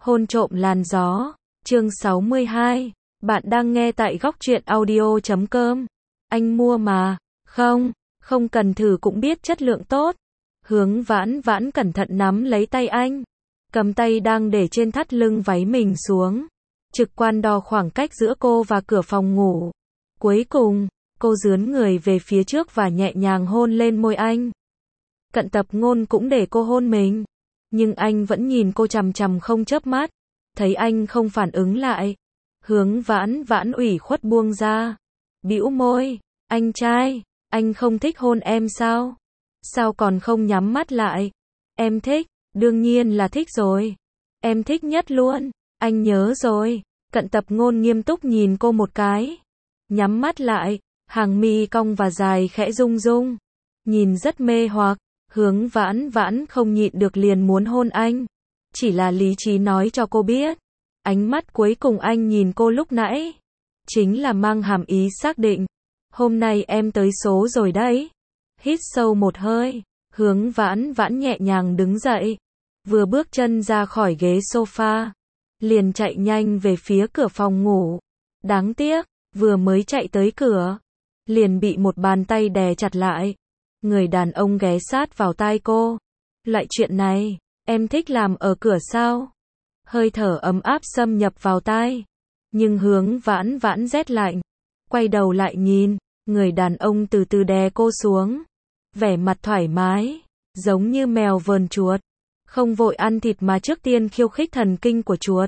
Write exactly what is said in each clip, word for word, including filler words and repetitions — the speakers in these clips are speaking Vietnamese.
Hôn trộm làn gió, chương sáu mươi hai. Bạn đang nghe tại góc truyện audio chấm com. Anh mua mà. Không, không cần thử cũng biết chất lượng tốt. Hướng Vãn Vãn cẩn thận nắm lấy tay anh, cầm tay đang để trên thắt lưng váy mình xuống, trực quan đo khoảng cách giữa cô và cửa phòng ngủ. Cuối cùng, cô dướn người về phía trước và nhẹ nhàng hôn lên môi anh. Cận Tập Ngôn cũng để cô hôn mình, nhưng anh vẫn nhìn cô chằm chằm không chớp mắt. Thấy anh không phản ứng lại, Hướng Vãn Vãn ủy khuất buông ra, bĩu môi, anh trai, anh không thích hôn em sao? Sao còn không nhắm mắt lại? Em thích, đương nhiên là thích rồi. Em thích nhất luôn, anh nhớ rồi. Cận Tập Ngôn nghiêm túc nhìn cô một cái, nhắm mắt lại, hàng mi cong và dài khẽ rung rung, nhìn rất mê hoặc. Hướng Vãn Vãn không nhịn được liền muốn hôn anh, chỉ là lý trí nói cho cô biết, ánh mắt cuối cùng anh nhìn cô lúc nãy chính là mang hàm ý xác định. Hôm nay em tới số rồi đấy. Hít sâu một hơi, Hướng Vãn Vãn nhẹ nhàng đứng dậy, vừa bước chân ra khỏi ghế sofa, liền chạy nhanh về phía cửa phòng ngủ. Đáng tiếc, vừa mới chạy tới cửa, liền bị một bàn tay đè chặt lại. Người đàn ông ghé sát vào tai cô. Loại chuyện này, em thích làm ở cửa sao? Hơi thở ấm áp xâm nhập vào tai. Nhưng Hướng Vãn Vãn rét lạnh. Quay đầu lại nhìn, người đàn ông từ từ đè cô xuống. Vẻ mặt thoải mái, giống như mèo vờn chuột. Không vội ăn thịt mà trước tiên khiêu khích thần kinh của chuột.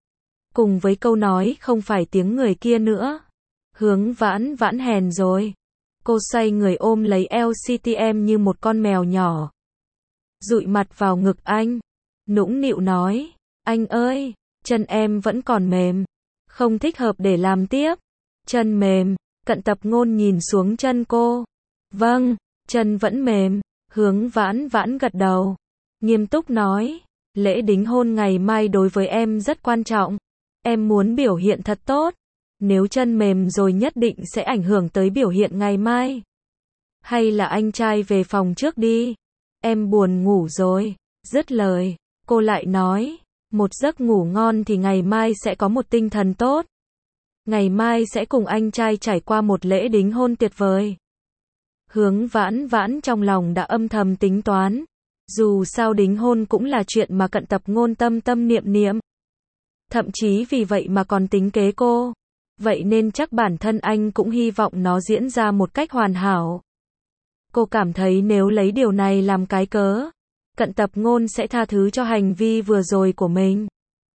Cùng với câu nói không phải tiếng người kia nữa. Hướng Vãn Vãn hèn rồi. Cô xoay người ôm lấy eo xê tê em như một con mèo nhỏ, dụi mặt vào ngực anh, nũng nịu nói, anh ơi, chân em vẫn còn mềm, không thích hợp để làm tiếp. Chân mềm, Cận Tập Ngôn nhìn xuống chân cô. Vâng, chân vẫn mềm. Hướng Vãn Vãn gật đầu, nghiêm túc nói, lễ đính hôn ngày mai đối với em rất quan trọng, em muốn biểu hiện thật tốt. Nếu chân mềm rồi nhất định sẽ ảnh hưởng tới biểu hiện ngày mai. Hay là anh trai về phòng trước đi, em buồn ngủ rồi. Dứt lời, cô lại nói, một giấc ngủ ngon thì ngày mai sẽ có một tinh thần tốt. Ngày mai sẽ cùng anh trai trải qua một lễ đính hôn tuyệt vời. Hướng Vãn Vãn trong lòng đã âm thầm tính toán. Dù sao đính hôn cũng là chuyện mà Cận Tập Ngôn tâm tâm niệm niệm. Thậm chí vì vậy mà còn tính kế cô. Vậy nên chắc bản thân anh cũng hy vọng nó diễn ra một cách hoàn hảo. Cô cảm thấy nếu lấy điều này làm cái cớ, Cận Tập Ngôn sẽ tha thứ cho hành vi vừa rồi của mình.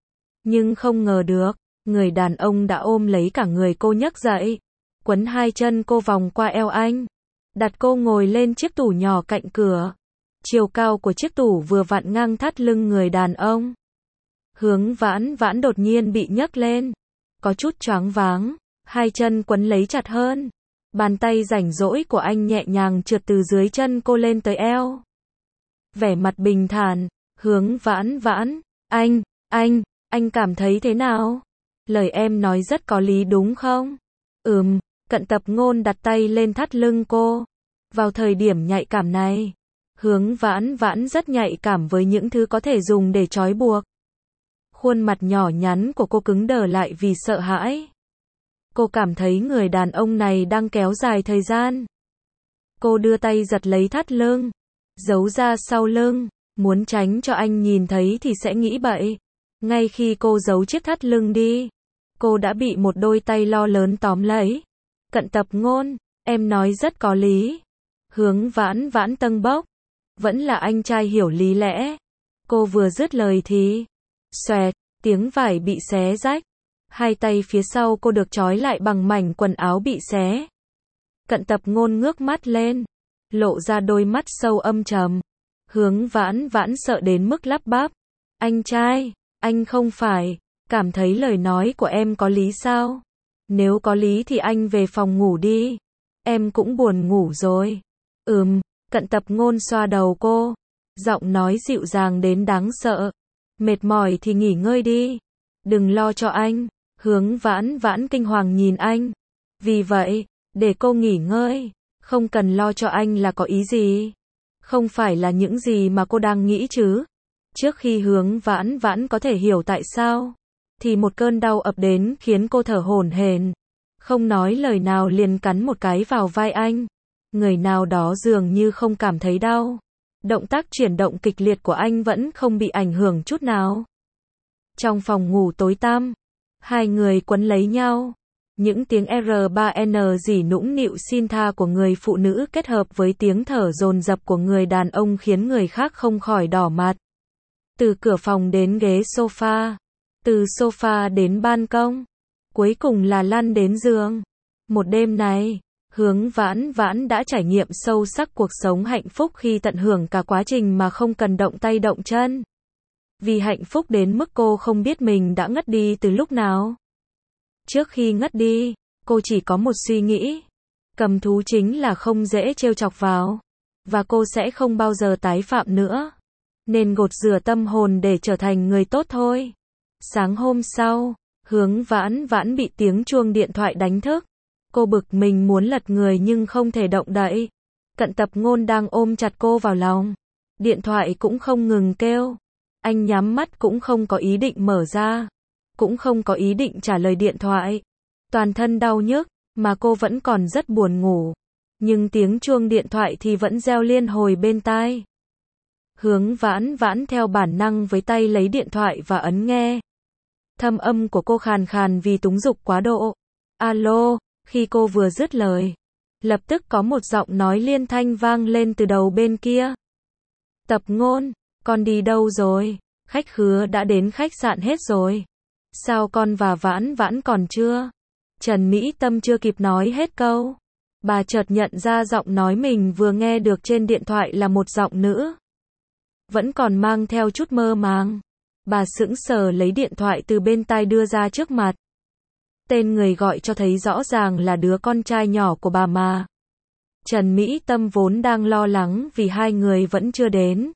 Nhưng không ngờ được, người đàn ông đã ôm lấy cả người cô nhấc dậy, quấn hai chân cô vòng qua eo anh, đặt cô ngồi lên chiếc tủ nhỏ cạnh cửa. Chiều cao của chiếc tủ vừa vặn ngang thắt lưng người đàn ông. Hướng Vãn Vãn đột nhiên bị nhấc lên, có chút choáng váng, hai chân quấn lấy chặt hơn. Bàn tay rảnh rỗi của anh nhẹ nhàng trượt từ dưới chân cô lên tới eo. Vẻ mặt bình thản, Hướng Vãn Vãn, anh, anh, anh cảm thấy thế nào? Lời em nói rất có lý đúng không? Ừm, Cận Tập Ngôn đặt tay lên thắt lưng cô. Vào thời điểm nhạy cảm này, Hướng Vãn Vãn rất nhạy cảm với những thứ có thể dùng để trói buộc. Khuôn mặt nhỏ nhắn của cô cứng đờ lại vì sợ hãi. Cô cảm thấy người đàn ông này đang kéo dài thời gian. Cô đưa tay giật lấy thắt lưng, giấu ra sau lưng, muốn tránh cho anh nhìn thấy thì sẽ nghĩ bậy. Ngay khi cô giấu chiếc thắt lưng đi, cô đã bị một đôi tay lo lớn tóm lấy. Cận Tập Ngôn, em nói rất có lý. Hướng Vãn Vãn tâng bốc, vẫn là anh trai hiểu lý lẽ. Cô vừa dứt lời thì xoẹt, tiếng vải bị xé rách. Hai tay phía sau cô được trói lại bằng mảnh quần áo bị xé. Cận Tập Ngôn ngước mắt lên, lộ ra đôi mắt sâu âm trầm. Hướng Vãn Vãn sợ đến mức lắp bắp, anh trai, anh không phải cảm thấy lời nói của em có lý sao? Nếu có lý thì anh về phòng ngủ đi, em cũng buồn ngủ rồi. Ừm, Cận Tập Ngôn xoa đầu cô, giọng nói dịu dàng đến đáng sợ. Mệt mỏi thì nghỉ ngơi đi, đừng lo cho anh. Hướng Vãn Vãn kinh hoàng nhìn anh. Vì vậy, để cô nghỉ ngơi, không cần lo cho anh là có ý gì? Không phải là những gì mà cô đang nghĩ chứ? Trước khi Hướng Vãn Vãn có thể hiểu tại sao, thì một cơn đau ập đến khiến cô thở hổn hển, không nói lời nào liền cắn một cái vào vai anh. Người nào đó dường như không cảm thấy đau. Động tác chuyển động kịch liệt của anh vẫn không bị ảnh hưởng chút nào. Trong phòng ngủ tối tăm, hai người quấn lấy nhau. Những tiếng R ba N rỉ nũng nịu xin tha của người phụ nữ kết hợp với tiếng thở dồn dập của người đàn ông khiến người khác không khỏi đỏ mặt. Từ cửa phòng đến ghế sofa, từ sofa đến ban công, cuối cùng là lăn đến giường. Một đêm này, Hướng Vãn Vãn đã trải nghiệm sâu sắc cuộc sống hạnh phúc khi tận hưởng cả quá trình mà không cần động tay động chân. Vì hạnh phúc đến mức cô không biết mình đã ngất đi từ lúc nào. Trước khi ngất đi, cô chỉ có một suy nghĩ. Cầm thú chính là không dễ trêu chọc vào. Và cô sẽ không bao giờ tái phạm nữa. Nên gột rửa tâm hồn để trở thành người tốt thôi. Sáng hôm sau, Hướng Vãn Vãn bị tiếng chuông điện thoại đánh thức. Cô bực mình muốn lật người nhưng không thể động đậy. Cận Tập Ngôn đang ôm chặt cô vào lòng. Điện thoại cũng không ngừng kêu. Anh nhắm mắt cũng không có ý định mở ra. Cũng không có ý định trả lời điện thoại. Toàn thân đau nhức, mà cô vẫn còn rất buồn ngủ. Nhưng tiếng chuông điện thoại thì vẫn reo liên hồi bên tai. Hướng Vãn Vãn theo bản năng với tay lấy điện thoại và ấn nghe. Thâm âm của cô khàn khàn vì túng dục quá độ. Alo, khi cô vừa dứt lời, lập tức có một giọng nói liên thanh vang lên từ đầu bên kia. Tập Ngôn, con đi đâu rồi? Khách khứa đã đến khách sạn hết rồi. Sao con và Vãn Vãn còn chưa? Trần Mỹ Tâm chưa kịp nói hết câu. Bà chợt nhận ra giọng nói mình vừa nghe được trên điện thoại là một giọng nữ. Vẫn còn mang theo chút mơ màng. Bà sững sờ lấy điện thoại từ bên tai đưa ra trước mặt. Tên người gọi cho thấy rõ ràng là đứa con trai nhỏ của bà mà. Trần Mỹ Tâm vốn đang lo lắng vì hai người vẫn chưa đến.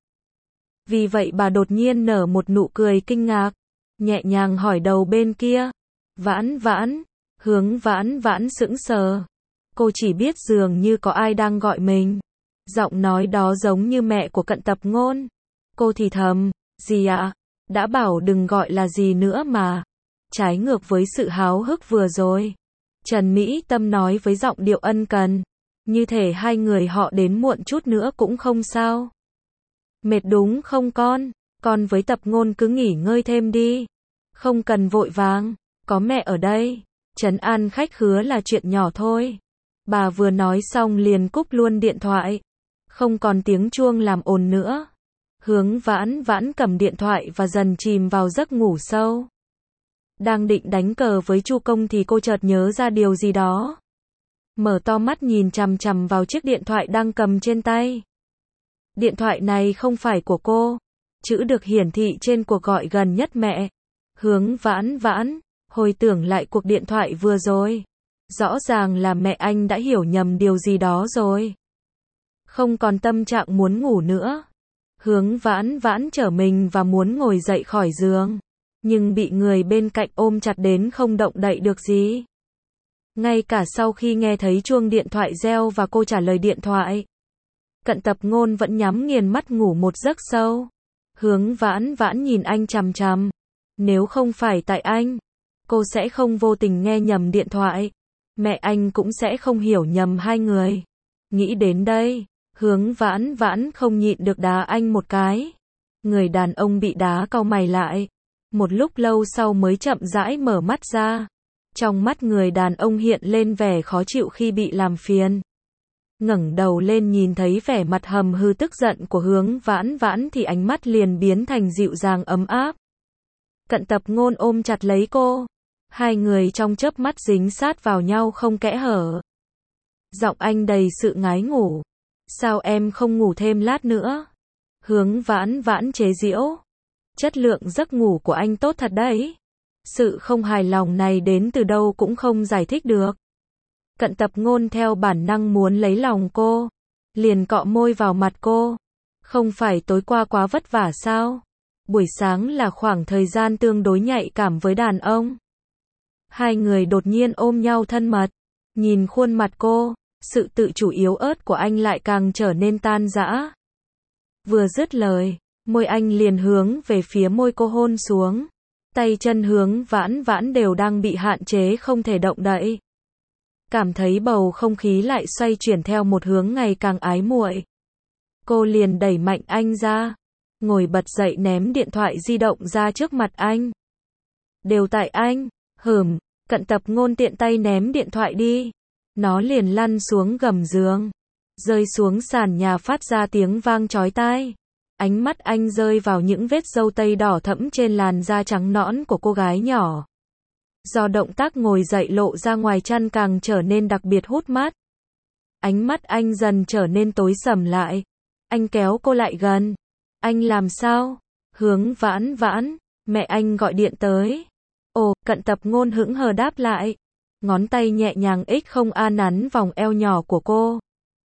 Vì vậy bà đột nhiên nở một nụ cười kinh ngạc, nhẹ nhàng hỏi đầu bên kia. Vãn Vãn, Hướng Vãn Vãn sững sờ. Cô chỉ biết dường như có ai đang gọi mình. Giọng nói đó giống như mẹ của Cận Tập Ngôn. Cô thì thầm, gì ạ? Đã bảo đừng gọi là gì nữa mà. Trái ngược với sự háo hức vừa rồi. Trần Mỹ Tâm nói với giọng điệu ân cần. Như thể hai người họ đến muộn chút nữa cũng không sao. Mệt đúng không con? Con với Tập Ngôn cứ nghỉ ngơi thêm đi. Không cần vội vàng. Có mẹ ở đây. Trấn an khách khứa là chuyện nhỏ thôi. Bà vừa nói xong liền cúp luôn điện thoại. Không còn tiếng chuông làm ồn nữa. Hướng Vãn Vãn cầm điện thoại và dần chìm vào giấc ngủ sâu. Đang định đánh cờ với Chu Công thì cô chợt nhớ ra điều gì đó. Mở to mắt nhìn chằm chằm vào chiếc điện thoại đang cầm trên tay. Điện thoại này không phải của cô. Chữ được hiển thị trên cuộc gọi gần nhất mẹ. Hướng Vãn Vãn, hồi tưởng lại cuộc điện thoại vừa rồi. Rõ ràng là mẹ anh đã hiểu nhầm điều gì đó rồi. Không còn tâm trạng muốn ngủ nữa. Hướng Vãn Vãn trở mình và muốn ngồi dậy khỏi giường. Nhưng bị người bên cạnh ôm chặt đến không động đậy được gì. Ngay cả sau khi nghe thấy chuông điện thoại reo và cô trả lời điện thoại. Cận Tập Ngôn vẫn nhắm nghiền mắt ngủ một giấc sâu. Hướng Vãn Vãn nhìn anh chằm chằm. Nếu không phải tại anh, cô sẽ không vô tình nghe nhầm điện thoại. Mẹ anh cũng sẽ không hiểu nhầm hai người. Nghĩ đến đây, Hướng Vãn Vãn không nhịn được đá anh một cái. Người đàn ông bị đá cau mày lại. Một lúc lâu sau mới chậm rãi mở mắt ra. Trong mắt người đàn ông hiện lên vẻ khó chịu khi bị làm phiền. Ngẩng đầu lên nhìn thấy vẻ mặt hầm hư tức giận của Hướng Vãn Vãn thì ánh mắt liền biến thành dịu dàng ấm áp. Cận Tập Ngôn ôm chặt lấy cô. Hai người trong chớp mắt dính sát vào nhau không kẽ hở. Giọng anh đầy sự ngái ngủ. Sao em không ngủ thêm lát nữa? Hướng Vãn Vãn chế giễu. Chất lượng giấc ngủ của anh tốt thật đấy. Sự không hài lòng này đến từ đâu cũng không giải thích được. Cận Tập Ngôn theo bản năng muốn lấy lòng cô. Liền cọ môi vào mặt cô. Không phải tối qua quá vất vả sao? Buổi sáng là khoảng thời gian tương đối nhạy cảm với đàn ông. Hai người đột nhiên ôm nhau thân mật. Nhìn khuôn mặt cô, sự tự chủ yếu ớt của anh lại càng trở nên tan rã. Vừa dứt lời, Môi anh liền hướng về phía môi cô hôn xuống. Tay chân Hướng Vãn Vãn đều đang bị hạn chế không thể động đậy. Cảm thấy bầu không khí lại xoay chuyển theo một hướng ngày càng ái muội. Cô liền đẩy mạnh anh ra, ngồi bật dậy ném điện thoại di động ra trước mặt anh. Đều tại anh, hửm, Cận Tập Ngôn tiện tay ném điện thoại đi. Nó liền lăn xuống gầm giường, rơi xuống sàn nhà phát ra tiếng vang chói tai. Ánh mắt anh rơi vào những vết râu tây đỏ thẫm trên làn da trắng nõn của cô gái nhỏ. Do động tác ngồi dậy lộ ra ngoài chăn càng trở nên đặc biệt hút mắt. Ánh mắt anh dần trở nên tối sầm lại. Anh kéo cô lại gần. Anh làm sao? Hướng Vãn Vãn, mẹ anh gọi điện tới. Ồ, Cận Tập Ngôn hững hờ đáp lại. Ngón tay nhẹ nhàng ích không a nắn vòng eo nhỏ của cô.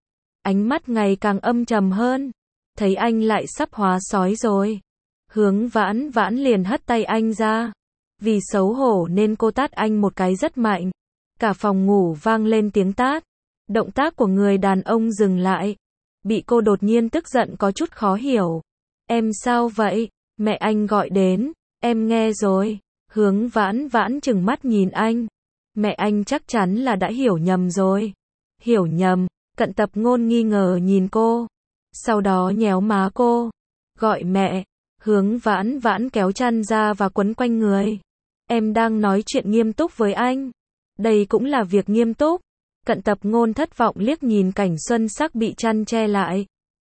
Ánh mắt ngày càng âm trầm hơn. Thấy anh lại sắp hóa sói rồi. Hướng Vãn Vãn liền hất tay anh ra. Vì xấu hổ nên cô tát anh một cái rất mạnh. Cả phòng ngủ vang lên tiếng tát. Động tác của người đàn ông dừng lại. Bị cô đột nhiên tức giận có chút khó hiểu. Em sao vậy? Mẹ anh gọi đến. Em nghe rồi. Hướng Vãn Vãn trừng mắt nhìn anh. Mẹ anh chắc chắn là đã hiểu nhầm rồi. Hiểu nhầm? Cận Tập Ngôn nghi ngờ nhìn cô. Sau đó nhéo má cô. Gọi mẹ. Hướng Vãn Vãn kéo chăn ra và quấn quanh người. Em đang nói chuyện nghiêm túc với anh. Đây cũng là việc nghiêm túc. Cận Tập Ngôn thất vọng liếc nhìn cảnh xuân sắc bị chăn che lại.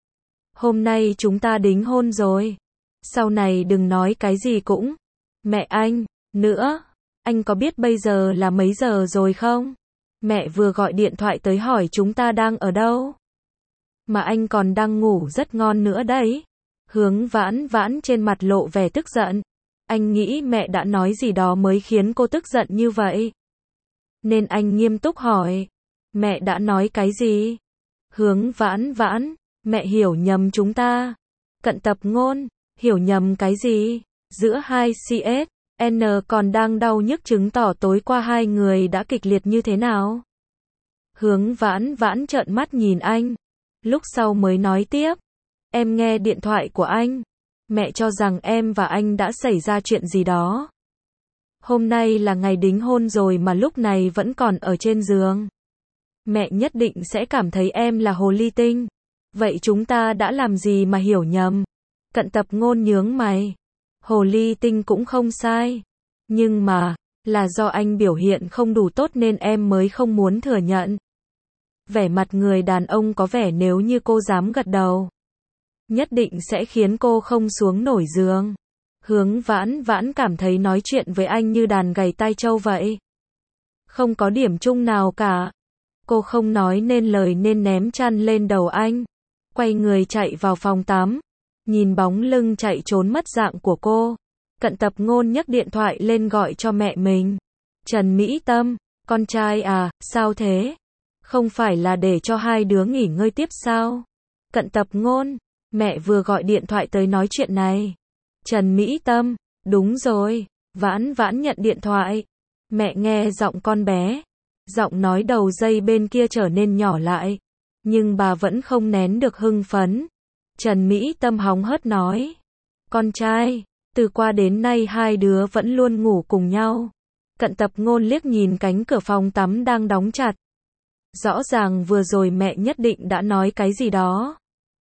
Hôm nay chúng ta đính hôn rồi. Sau này đừng nói cái gì cũng. Mẹ anh, nữa. Anh có biết bây giờ là mấy giờ rồi không? Mẹ vừa gọi điện thoại tới hỏi chúng ta đang ở đâu. Mà anh còn đang ngủ rất ngon nữa đấy. Hướng Vãn Vãn trên mặt lộ vẻ tức giận. Anh nghĩ mẹ đã nói gì đó mới khiến cô tức giận như vậy. Nên anh nghiêm túc hỏi. Mẹ đã nói cái gì? Hướng Vãn Vãn, mẹ hiểu nhầm chúng ta. Cận Tập Ngôn, hiểu nhầm cái gì? Giữa hai xê ét, N còn đang đau nhức chứng tỏ tối qua hai người đã kịch liệt như thế nào. Hướng Vãn Vãn trợn mắt nhìn anh. Lúc sau mới nói tiếp. Em nghe điện thoại của anh. Mẹ cho rằng em và anh đã xảy ra chuyện gì đó. Hôm nay là ngày đính hôn rồi mà lúc này vẫn còn ở trên giường. Mẹ nhất định sẽ cảm thấy em là hồ ly tinh. Vậy chúng ta đã làm gì mà hiểu nhầm? Cận Tập Ngôn nhướng mày. Hồ ly tinh cũng không sai. Nhưng mà, là do anh biểu hiện không đủ tốt nên em mới không muốn thừa nhận. Vẻ mặt người đàn ông có vẻ nếu như cô dám gật đầu. Nhất định sẽ khiến cô không xuống nổi giường. Hướng Vãn Vãn cảm thấy nói chuyện với anh như đàn gầy tai trâu vậy. Không có điểm chung nào cả. Cô không nói nên lời nên ném chăn lên đầu anh. Quay người chạy vào phòng tắm. Nhìn bóng lưng chạy trốn mất dạng của cô. Cận Tập Ngôn nhấc điện thoại lên gọi cho mẹ mình. Trần Mỹ Tâm, con trai à, sao thế? Không phải là để cho hai đứa nghỉ ngơi tiếp sao? Cận Tập Ngôn, mẹ vừa gọi điện thoại tới nói chuyện này. Trần Mỹ Tâm, đúng rồi. Vãn Vãn nhận điện thoại. Mẹ nghe giọng con bé. Giọng nói đầu dây bên kia trở nên nhỏ lại. Nhưng bà vẫn không nén được hưng phấn. Trần Mỹ Tâm hóng hớt nói. Con trai, từ qua đến nay hai đứa vẫn luôn ngủ cùng nhau. Cận Tập Ngôn liếc nhìn cánh cửa phòng tắm đang đóng chặt. Rõ ràng vừa rồi mẹ nhất định đã nói cái gì đó.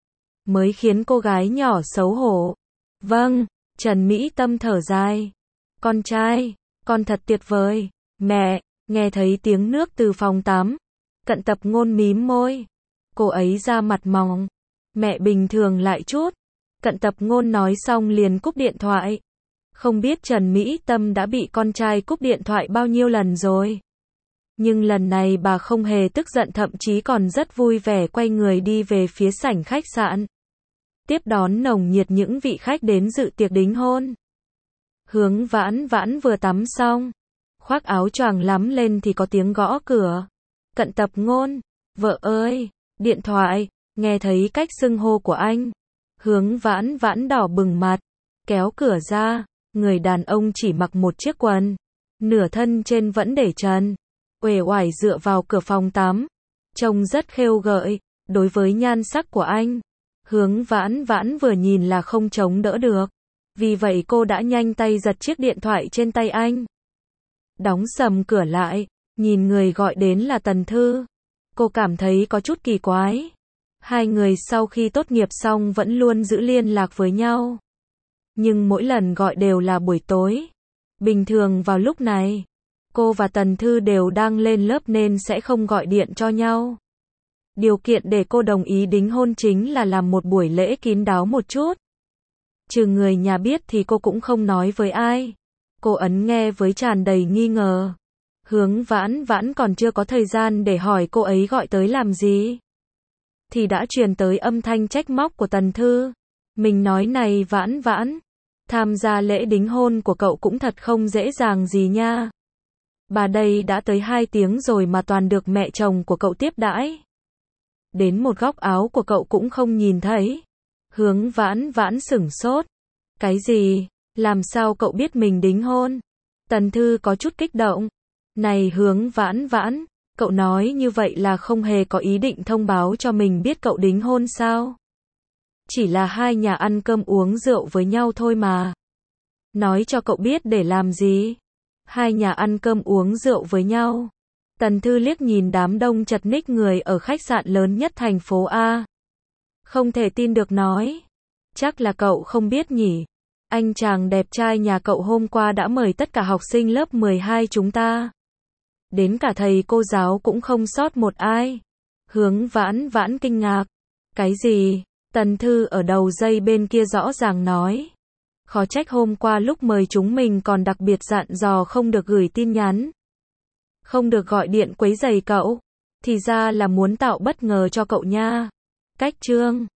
Mới khiến cô gái nhỏ xấu hổ. Vâng, Trần Mỹ Tâm thở dài. Con trai, con thật tuyệt vời. Mẹ, nghe thấy tiếng nước từ phòng tắm. Cận Tập Ngôn mím môi. Cô ấy ra mặt mỏng. Mẹ bình thường lại chút. Cận Tập Ngôn nói xong liền cúp điện thoại. Không biết Trần Mỹ Tâm đã bị con trai cúp điện thoại bao nhiêu lần rồi. Nhưng lần này bà không hề tức giận, thậm chí còn rất vui vẻ quay người đi về phía sảnh khách sạn. Tiếp đón nồng nhiệt những vị khách đến dự tiệc đính hôn. Hướng Vãn Vãn vừa tắm xong, khoác áo choàng lắm lên thì có tiếng gõ cửa. Cận Tập Ngôn, vợ ơi, điện thoại, nghe thấy cách xưng hô của anh. Hướng Vãn Vãn đỏ bừng mặt, kéo cửa ra, người đàn ông chỉ mặc một chiếc quần, nửa thân trên vẫn để trần, uể oải dựa vào cửa phòng tắm, trông rất khêu gợi, đối với nhan sắc của anh. Hướng Vãn Vãn vừa nhìn là không chống đỡ được. Vì vậy cô đã nhanh tay giật chiếc điện thoại trên tay anh. Đóng sầm cửa lại, nhìn người gọi đến là Tần Thư. Cô cảm thấy có chút kỳ quái. Hai người sau khi tốt nghiệp xong vẫn luôn giữ liên lạc với nhau. Nhưng mỗi lần gọi đều là buổi tối. Bình thường vào lúc này, cô và Tần Thư đều đang lên lớp nên sẽ không gọi điện cho nhau. Điều kiện để cô đồng ý đính hôn chính là làm một buổi lễ kín đáo một chút. Trừ người nhà biết thì cô cũng không nói với ai. Cô ấn nghe với tràn đầy nghi ngờ. Hướng Vãn Vãn còn chưa có thời gian để hỏi cô ấy gọi tới làm gì, thì đã truyền tới âm thanh trách móc của Tần Thư. Mình nói này Vãn Vãn, tham gia lễ đính hôn của cậu cũng thật không dễ dàng gì nha. Bà đây đã tới hai tiếng rồi mà toàn được mẹ chồng của cậu tiếp đãi. Đến một góc áo của cậu cũng không nhìn thấy. Hướng Vãn Vãn sửng sốt. Cái gì? Làm sao cậu biết mình đính hôn? Tần Thư có chút kích động. Này Hướng Vãn Vãn, cậu nói như vậy là không hề có ý định thông báo cho mình biết cậu đính hôn sao? Chỉ là hai nhà ăn cơm uống rượu với nhau thôi mà. Nói cho cậu biết để làm gì? Hai nhà ăn cơm uống rượu với nhau. Tần Thư liếc nhìn đám đông chật ních người ở khách sạn lớn nhất thành phố A. Không thể tin được nói. Chắc là cậu không biết nhỉ. Anh chàng đẹp trai nhà cậu hôm qua đã mời tất cả học sinh lớp mười hai chúng ta. Đến cả thầy cô giáo cũng không sót một ai. Hướng Vãn Vãn kinh ngạc. Cái gì? Tần Thư ở đầu dây bên kia rõ ràng nói. Khó trách hôm qua lúc mời chúng mình còn đặc biệt dặn dò không được gửi tin nhắn. Không được gọi điện quấy rầy cậu. Thì ra là muốn tạo bất ngờ cho cậu nha. Cách chương